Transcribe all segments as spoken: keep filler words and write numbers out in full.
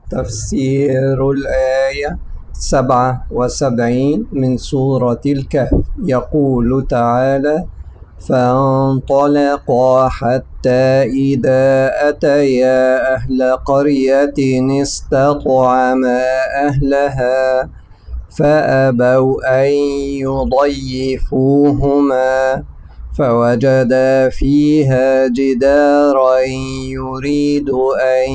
تفسير الآية سبعة وسبعين من سورة الكهف. يقول تعالى: فانطلقا حتى إذا أتيا أهل قرية استطعما أهلها فأبوا أن يضيفوهما فوجدا فيها جدارا يريد أن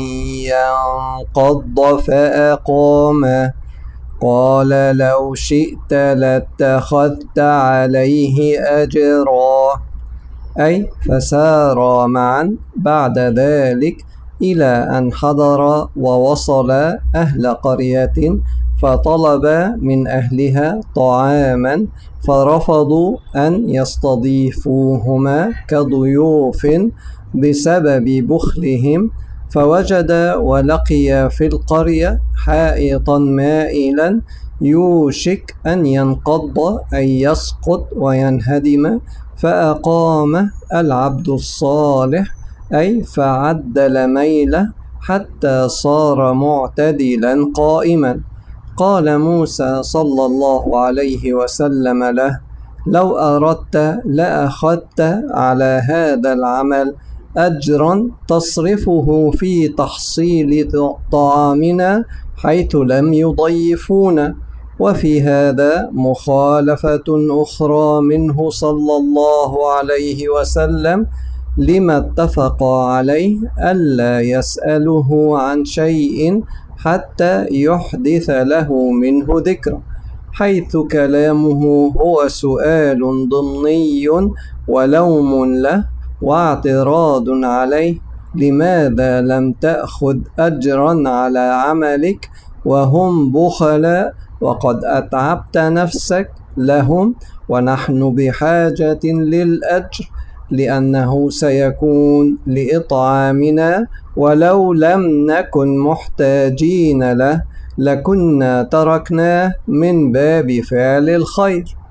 ينقض فأقامه قال لو شئت لاتخذت عليه أجرا. أي فسارا معا بعد ذلك إلى أن حضر ووصل أهل قرية فطلب من أهلها طعاما فرفضوا أن يستضيفوهما كضيوف بسبب بخلهم، فوجد ولقي في القرية حائطا مائلا يوشك أن ينقض أي يسقط وينهدم، فأقامه العبد الصالح أي فعدل ميله حتى صار معتدلا قائما. قال موسى صلى الله عليه وسلم له: لو أردت لأخذت على هذا العمل أجرا تصرفه في تحصيل طعامنا حيث لم يضيفونا. وفي هذا مخالفة أخرى منه صلى الله عليه وسلم لما اتفق عليه ألا يسأله عن شيء حتى يحدث له منه ذكر، حيث كلامه هو سؤال ضمني ولوم له واعتراض عليه: لماذا لم تأخذ أجرا على عملك وهم بخلاء وقد أتعبت نفسك لهم ونحن بحاجة للأجر لأنه سيكون لإطعامنا، ولو لم نكن محتاجين له لكنا تركناه من باب فعل الخير.